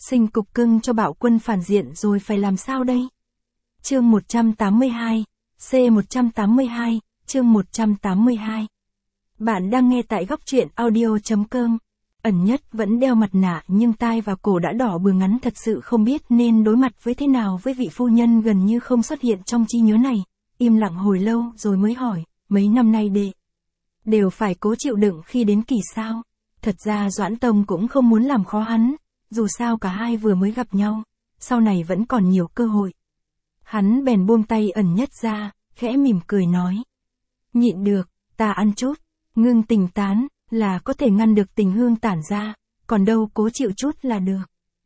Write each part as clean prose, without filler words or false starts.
Sinh cục cưng cho Bạo Quân phản diện rồi phải làm sao đây? Chương 182, C182, chương 182. Bạn đang nghe tại góc truyện audio.com. Ẩn Nhất vẫn đeo mặt nạ nhưng tai và cổ đã đỏ bừng, ngắn thật sự không biết nên đối mặt với thế nào với vị phu nhân gần như không xuất hiện trong trí nhớ này. Im lặng hồi lâu rồi mới hỏi, mấy năm nay đều phải cố chịu đựng khi đến kỳ sao? Thật ra Doãn Tông cũng không muốn làm khó hắn, dù sao cả hai vừa mới gặp nhau, sau này vẫn còn nhiều cơ hội. Hắn bèn buông tay Ẩn Nhất ra, khẽ mỉm cười nói. Nhịn được, ta ăn chút, ngưng tình tán, là có thể ngăn được tình hương tản ra, còn đâu cố chịu chút là được.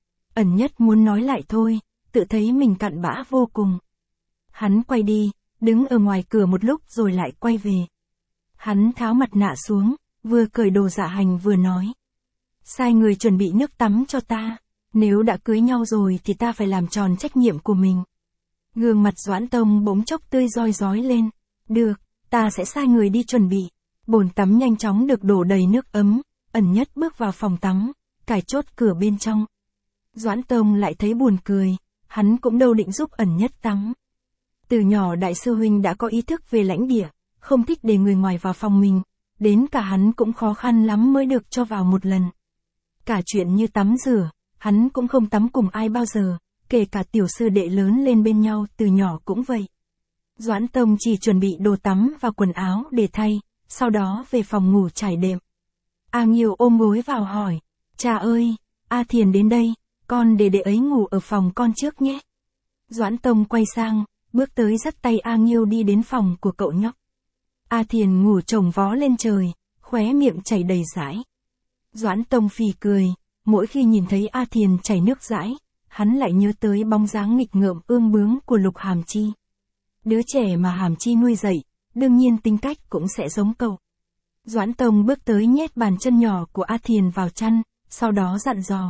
Ẩn Nhất muốn nói lại thôi, tự thấy mình cặn bã vô cùng. Hắn quay đi, đứng ở ngoài cửa một lúc rồi lại quay về. Hắn tháo mặt nạ xuống, vừa cởi đồ dạ hành vừa nói. Sai người chuẩn bị nước tắm cho ta, nếu đã cưới nhau rồi thì ta phải làm tròn trách nhiệm của mình. Gương mặt Doãn Tông bỗng chốc tươi roi rói lên. Được, ta sẽ sai người đi chuẩn bị. Bồn tắm nhanh chóng được đổ đầy nước ấm, Ẩn Nhất bước vào phòng tắm, cài chốt cửa bên trong. Doãn Tông lại thấy buồn cười, hắn cũng đâu định giúp Ẩn Nhất tắm. Từ nhỏ đại sư huynh đã có ý thức về lãnh địa, không thích để người ngoài vào phòng mình, đến cả hắn cũng khó khăn lắm mới được cho vào một lần. Cả chuyện như tắm rửa, hắn cũng không tắm cùng ai bao giờ, kể cả tiểu sư đệ lớn lên bên nhau từ nhỏ cũng vậy. Doãn Tông chỉ chuẩn bị đồ tắm và quần áo để thay, sau đó về phòng ngủ trải đệm. A Nghiêu ôm gối vào hỏi, cha ơi, A Thiền đến đây, con để đệ ấy ngủ ở phòng con trước nhé. Doãn Tông quay sang, bước tới dắt tay A Nghiêu đi đến phòng của cậu nhóc. A Thiền ngủ chồng vó lên trời, khóe miệng chảy đầy dãi. Doãn Tông phì cười, mỗi khi nhìn thấy A Thiền chảy nước dãi, hắn lại nhớ tới bóng dáng nghịch ngợm ương bướng của Lục Hàm Chi. Đứa trẻ mà Hàm Chi nuôi dạy, đương nhiên tính cách cũng sẽ giống cậu. Doãn Tông bước tới nhét bàn chân nhỏ của A Thiền vào chăn, sau đó dặn dò.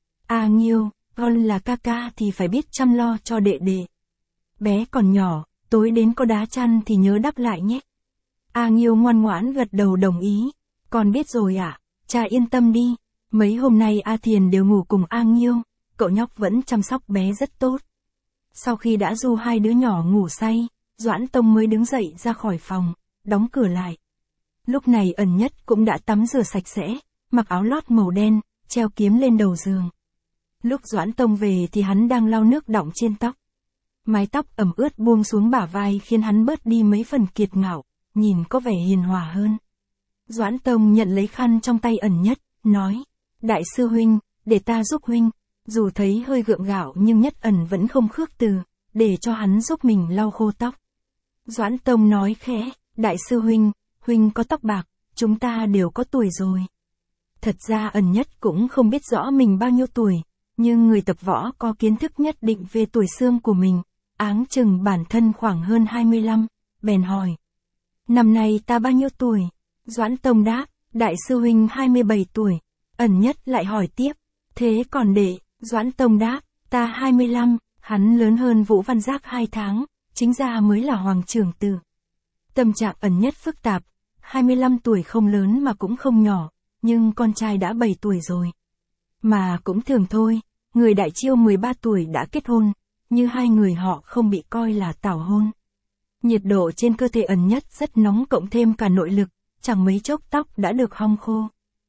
A Nghiêu, con là ca ca thì phải biết chăm lo cho đệ đệ. Bé còn nhỏ, tối đến có đá chăn thì nhớ đắp lại nhé. A Nghiêu ngoan ngoãn gật đầu đồng ý. Con biết rồi ạ, cha yên tâm đi. Mấy hôm nay A Thiền đều ngủ cùng A Nghiêu, cậu nhóc vẫn chăm sóc bé rất tốt. Sau khi đã du hai đứa nhỏ ngủ say, Doãn Tông mới đứng dậy ra khỏi phòng, đóng cửa lại. Lúc này Ẩn Nhất cũng đã tắm rửa sạch sẽ, mặc áo lót màu đen, treo kiếm lên đầu giường. Lúc Doãn Tông về thì hắn đang lau nước đọng trên tóc. Mái tóc ẩm ướt buông xuống bả vai khiến hắn bớt đi mấy phần kiệt ngạo, nhìn có vẻ hiền hòa hơn. Doãn Tông nhận lấy khăn trong tay Ẩn Nhất, nói, đại sư huynh, để ta giúp huynh. Dù thấy hơi gượng gạo nhưng Nhất Ẩn vẫn không khước từ, để cho hắn giúp mình lau khô tóc. Doãn Tông nói khẽ, đại sư huynh, huynh có tóc bạc, chúng ta đều có tuổi rồi. Thật ra Ẩn Nhất cũng không biết rõ mình bao nhiêu tuổi, nhưng người tập võ có kiến thức nhất định về tuổi xương của mình, áng chừng bản thân khoảng hơn 25, bèn hỏi. Năm nay ta bao nhiêu tuổi? Doãn Tông đáp, đại sư huynh 27 tuổi. Ẩn Nhất lại hỏi tiếp, thế còn đệ? Doãn Tông đáp, ta 25, hắn lớn hơn Vũ Văn Giác 2 tháng, chính ra mới là hoàng trưởng tử. Tâm trạng Ẩn Nhất phức tạp, 25 tuổi không lớn mà cũng không nhỏ, nhưng con trai đã 7 tuổi rồi. Mà cũng thường thôi, người đại chiêu 13 tuổi đã kết hôn, như hai người họ không bị coi là tảo hôn. Nhiệt độ trên cơ thể Ẩn Nhất rất nóng cộng thêm cả nội lực, chẳng mấy chốc tóc đã được hong khô.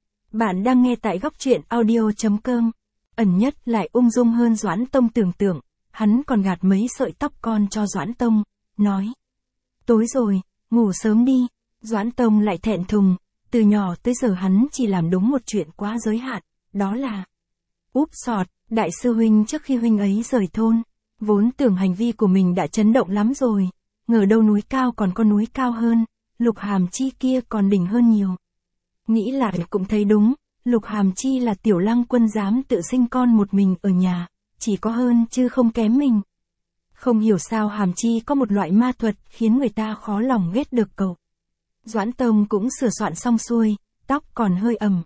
Bạn đang nghe tại góc truyện audio.com. Ẩn Nhất lại ung dung hơn Doãn Tông tưởng tượng, hắn còn gạt mấy sợi tóc con cho Doãn Tông, nói. Tối rồi, ngủ sớm đi. Doãn Tông lại thẹn thùng, từ nhỏ tới giờ hắn chỉ làm đúng một chuyện quá giới hạn, đó là úp sọt, đại sư huynh trước khi huynh ấy rời thôn, vốn tưởng hành vi của mình đã chấn động lắm rồi, ngờ đâu núi cao còn có núi cao hơn, Lục Hàm Chi kia còn đỉnh hơn nhiều. Nghĩ lại cũng thấy đúng, Lục Hàm Chi là tiểu lăng quân dám tự sinh con một mình ở nhà, chỉ có hơn chứ không kém mình. Không hiểu sao Hàm Chi có một loại ma thuật khiến người ta khó lòng ghét được cậu. Doãn Tông cũng sửa soạn xong xuôi, tóc còn hơi ẩm.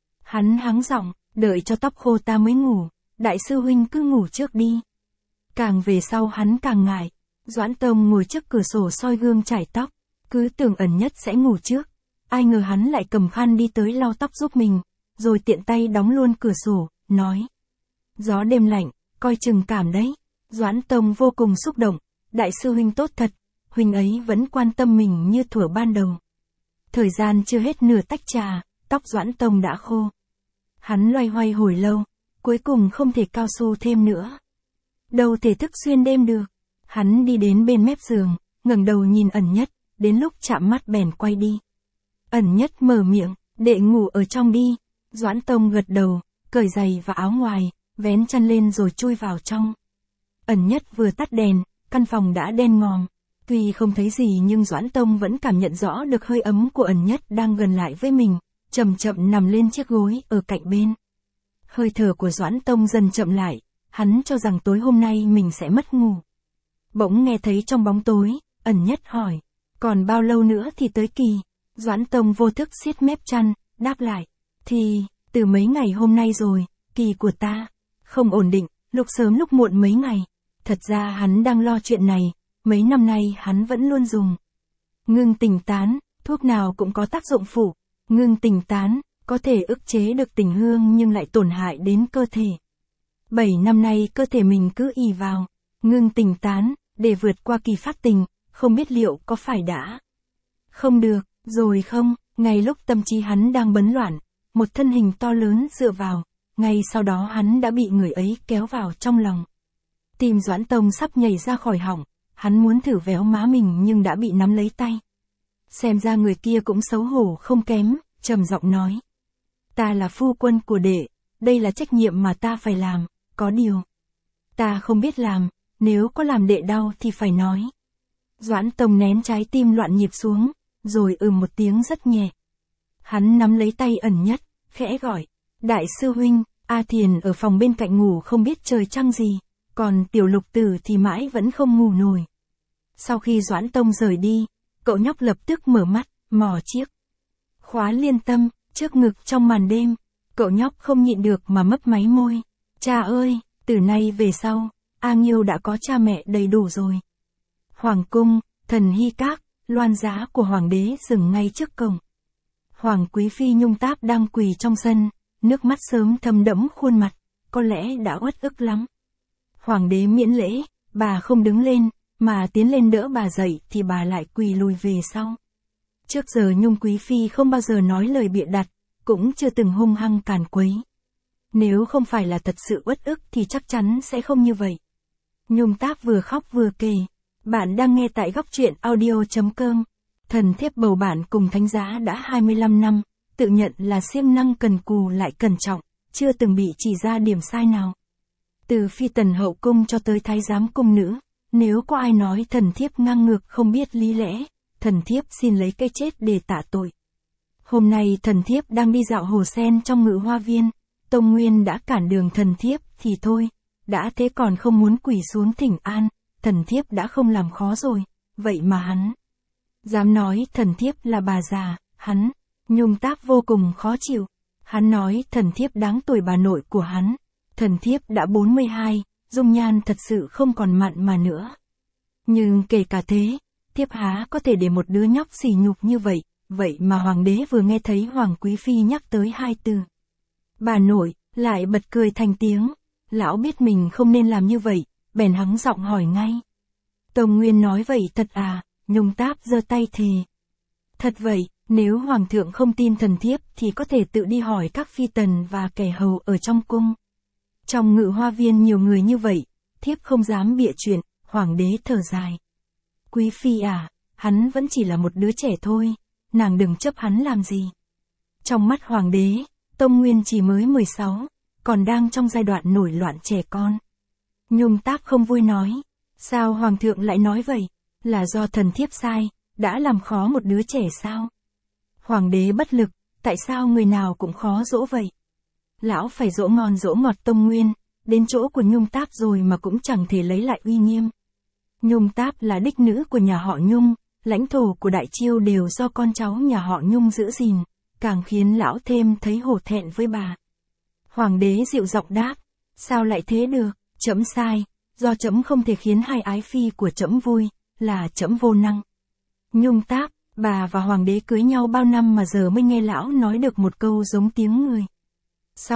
Hắn hắng giọng, đợi cho tóc khô ta mới ngủ, đại sư huynh cứ ngủ trước đi. Càng về sau hắn càng ngại, Doãn Tông ngồi trước cửa sổ soi gương chải tóc, cứ tưởng Ẩn Nhất sẽ ngủ trước. Ai ngờ hắn lại cầm khăn đi tới lau tóc giúp mình, rồi tiện tay đóng luôn cửa sổ, nói. Gió đêm lạnh, coi chừng cảm đấy. Doãn Tông vô cùng xúc động, đại sư huynh tốt thật, huynh ấy vẫn quan tâm mình như thuở ban đầu. Thời gian chưa hết nửa tách trà, tóc Doãn Tông đã khô. Hắn loay hoay hồi lâu, cuối cùng không thể cao su thêm nữa. Đâu thể thức xuyên đêm được. Hắn đi đến bên mép giường, ngẩng đầu nhìn Ẩn Nhất, đến lúc chạm mắt bèn quay đi. Ẩn Nhất mở miệng, đệ ngủ ở trong đi. Doãn Tông gật đầu, cởi giày và áo ngoài, vén chăn lên rồi chui vào trong. Ẩn Nhất vừa tắt đèn, căn phòng đã đen ngòm. Tuy không thấy gì nhưng Doãn Tông vẫn cảm nhận rõ được hơi ấm của Ẩn Nhất đang gần lại với mình, chậm chậm nằm lên chiếc gối ở cạnh bên. Hơi thở của Doãn Tông dần chậm lại, hắn cho rằng tối hôm nay mình sẽ mất ngủ. Bỗng nghe thấy trong bóng tối, Ẩn Nhất hỏi, còn bao lâu nữa thì tới kỳ? Doãn Tông vô thức siết mép chăn, đáp lại, thì, từ mấy ngày hôm nay rồi, kỳ của ta, không ổn định, lúc sớm lúc muộn mấy ngày. Thật ra hắn đang lo chuyện này, mấy năm nay hắn vẫn luôn dùng. Ngưng tình tán, thuốc nào cũng có tác dụng phụ. Ngưng tình tán, có thể ức chế được tình hương nhưng lại tổn hại đến cơ thể. 7 năm nay cơ thể mình cứ ì vào, ngưng tình tán, để vượt qua kỳ phát tình, không biết liệu có phải đã không được, rồi không, ngay lúc tâm trí hắn đang bấn loạn, một thân hình to lớn dựa vào, ngay sau đó hắn đã bị người ấy kéo vào trong lòng. Tim Doãn Tông sắp nhảy ra khỏi họng, hắn muốn thử véo má mình nhưng đã bị nắm lấy tay. Xem ra người kia cũng xấu hổ không kém, trầm giọng nói. Ta là phu quân của đệ, đây là trách nhiệm mà ta phải làm, có điều. Ta không biết làm, nếu có làm đệ đau thì phải nói. Doãn Tông nén trái tim loạn nhịp xuống, rồi một tiếng rất nhẹ. Hắn nắm lấy tay Ẩn Nhất, khẽ gọi. Đại sư huynh, A Thiền ở phòng bên cạnh ngủ không biết trời trăng gì, còn Tiểu Lục Tử thì mãi vẫn không ngủ nổi. Sau khi Doãn Tông rời đi, cậu nhóc lập tức mở mắt, mò chiếc khóa liên tâm, trước ngực trong màn đêm. Cậu nhóc không nhịn được mà mấp máy môi. Cha ơi, từ nay về sau, A Nghiêu đã có cha mẹ đầy đủ rồi. Hoàng cung, Thần Hy Các, loan giá của hoàng đế dừng ngay trước cổng. Hoàng quý phi Nhung Táp đang quỳ trong sân, nước mắt sớm thấm đẫm khuôn mặt, có lẽ đã uất ức lắm. Hoàng đế miễn lễ, bà không đứng lên, mà tiến lên đỡ bà dậy thì bà lại quỳ lùi về sau. Trước giờ Nhung quý phi không bao giờ nói lời bịa đặt, cũng chưa từng hung hăng càn quấy. Nếu không phải là thật sự uất ức thì chắc chắn sẽ không như vậy. Nhung Táp vừa khóc vừa kể. Bạn đang nghe tại Góc Truyện Audio.com. Thần thiếp bầu bạn cùng thánh giá đã 25 năm, tự nhận là siêng năng cần cù lại cẩn trọng, chưa từng bị chỉ ra điểm sai nào. Từ phi tần hậu cung cho tới thái giám cung nữ, nếu có ai nói thần thiếp ngang ngược không biết lý lẽ, thần thiếp xin lấy cái chết để tạ tội. Hôm nay thần thiếp đang đi dạo hồ sen trong Ngự Hoa Viên, Tông Nguyên đã cản đường thần thiếp thì thôi, đã thế còn không muốn quỳ xuống thỉnh an, thần thiếp đã không làm khó rồi, vậy mà hắn dám nói thần thiếp là bà già, hắn. Nhung Táp vô cùng khó chịu. Hắn nói thần thiếp đáng tuổi bà nội của hắn. Thần thiếp đã 42, dung nhan thật sự không còn mặn mà nữa. Nhưng kể cả thế, thiếp há có thể để một đứa nhóc sỉ nhục như vậy, vậy mà hoàng đế vừa nghe thấy hoàng quý phi nhắc tới hai từ bà nội, lại bật cười thành tiếng. Lão biết mình không nên làm như vậy, bèn hắng giọng hỏi ngay. Tông Nguyên nói vậy thật à? Nhung Táp giơ tay thề. Thật vậy, nếu hoàng thượng không tin thần thiếp thì có thể tự đi hỏi các phi tần và kẻ hầu ở trong cung. Trong Ngự Hoa Viên nhiều người như vậy, thiếp không dám bịa chuyện. Hoàng đế thở dài. Quý phi à, hắn vẫn chỉ là một đứa trẻ thôi, nàng đừng chấp hắn làm gì. Trong mắt hoàng đế, Tông Nguyên chỉ mới 16, còn đang trong giai đoạn nổi loạn trẻ con. Nhung Táp không vui nói, sao hoàng thượng lại nói vậy? Là do thần thiếp sai, đã làm khó một đứa trẻ sao? Hoàng đế bất lực, tại sao người nào cũng khó dỗ vậy? Lão phải dỗ ngon dỗ ngọt Tông Nguyên, đến chỗ của Nhung Táp rồi mà cũng chẳng thể lấy lại uy nghiêm. Nhung Táp là đích nữ của nhà họ Nhung, lãnh thổ của Đại Chiêu đều do con cháu nhà họ Nhung giữ gìn, càng khiến lão thêm thấy hổ thẹn với bà. Hoàng đế dịu giọng đáp, sao lại thế được, trẫm sai, do trẫm không thể khiến hai ái phi của trẫm vui, là trẫm vô năng. Nhung Táp, bà và hoàng đế cưới nhau bao năm mà giờ mới nghe lão nói được một câu giống tiếng người. Xong,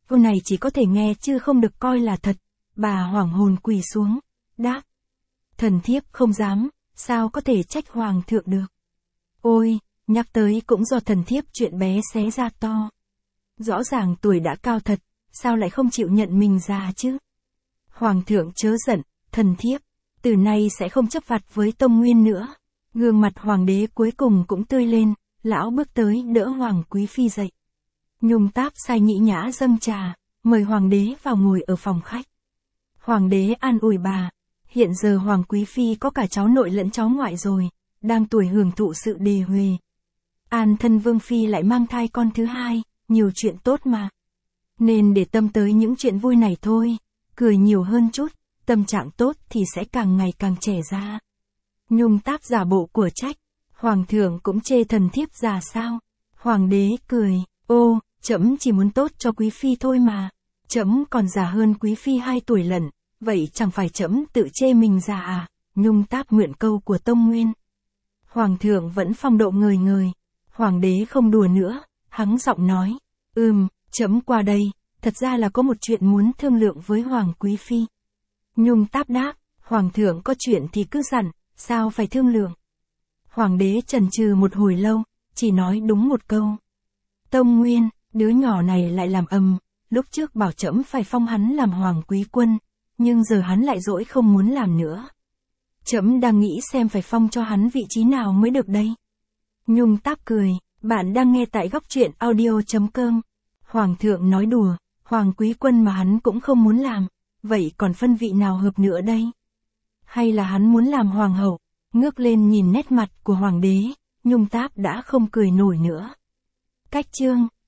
Câu này chỉ có thể nghe chứ không được coi là thật. Bà hoảng hồn quỳ xuống, đáp. Thần thiếp không dám, sao có thể trách hoàng thượng được. Ôi, nhắc tới cũng do thần thiếp chuyện bé xé ra to. Rõ ràng tuổi đã cao thật, sao lại không chịu nhận mình già chứ? Hoàng thượng chớ giận, thần thiếp, từ nay sẽ không chấp vặt với Tông Nguyên nữa. Gương mặt hoàng đế cuối cùng cũng tươi lên, lão bước tới đỡ Hoàng Quý Phi dậy. Nhung Táp sai Nhĩ Nhã dâng trà, mời hoàng đế vào ngồi ở phòng khách. Hoàng đế an ủi bà, hiện giờ Hoàng Quý Phi có cả cháu nội lẫn cháu ngoại rồi, đang tuổi hưởng thụ sự đề huề. An thân Vương Phi lại mang thai con thứ hai, nhiều chuyện tốt mà. Nên để tâm tới những chuyện vui này thôi, cười nhiều hơn chút, tâm trạng tốt thì sẽ càng ngày càng trẻ ra. Nhung Táp giả bộ của trách, hoàng thượng cũng chê thần thiếp già sao? Hoàng đế cười, ô, trẫm chỉ muốn tốt cho quý phi thôi mà. Trẫm còn già hơn quý phi 2 tuổi lận, vậy chẳng phải trẫm tự chê mình già à? Nhung Táp mượn câu của Tông Nguyên. Hoàng thượng vẫn phong độ ngời ngời. Hoàng đế không đùa nữa, hắng giọng nói, trẫm qua đây, thật ra là có một chuyện muốn thương lượng với Hoàng Quý Phi. Nhung Táp đáp, hoàng thượng có chuyện thì cứ dặn, sao phải thương lượng. Hoàng đế chần chừ một hồi lâu, chỉ nói đúng một câu. Tông Nguyên, đứa nhỏ này lại làm lúc trước bảo trẫm phải phong hắn làm hoàng quý quân, nhưng giờ hắn lại dỗi không muốn làm nữa. Trẫm đang nghĩ xem phải phong cho hắn vị trí nào mới được đây. Nhung Táp cười, bạn đang nghe tại góc truyện audio.com. Hoàng thượng nói đùa, hoàng quý quân mà hắn cũng không muốn làm, vậy còn phân vị nào hợp nữa đây? Hay là hắn muốn làm hoàng hậu? Ngước lên nhìn nét mặt của hoàng đế, Nhung Táp đã không cười nổi nữa. Cách chương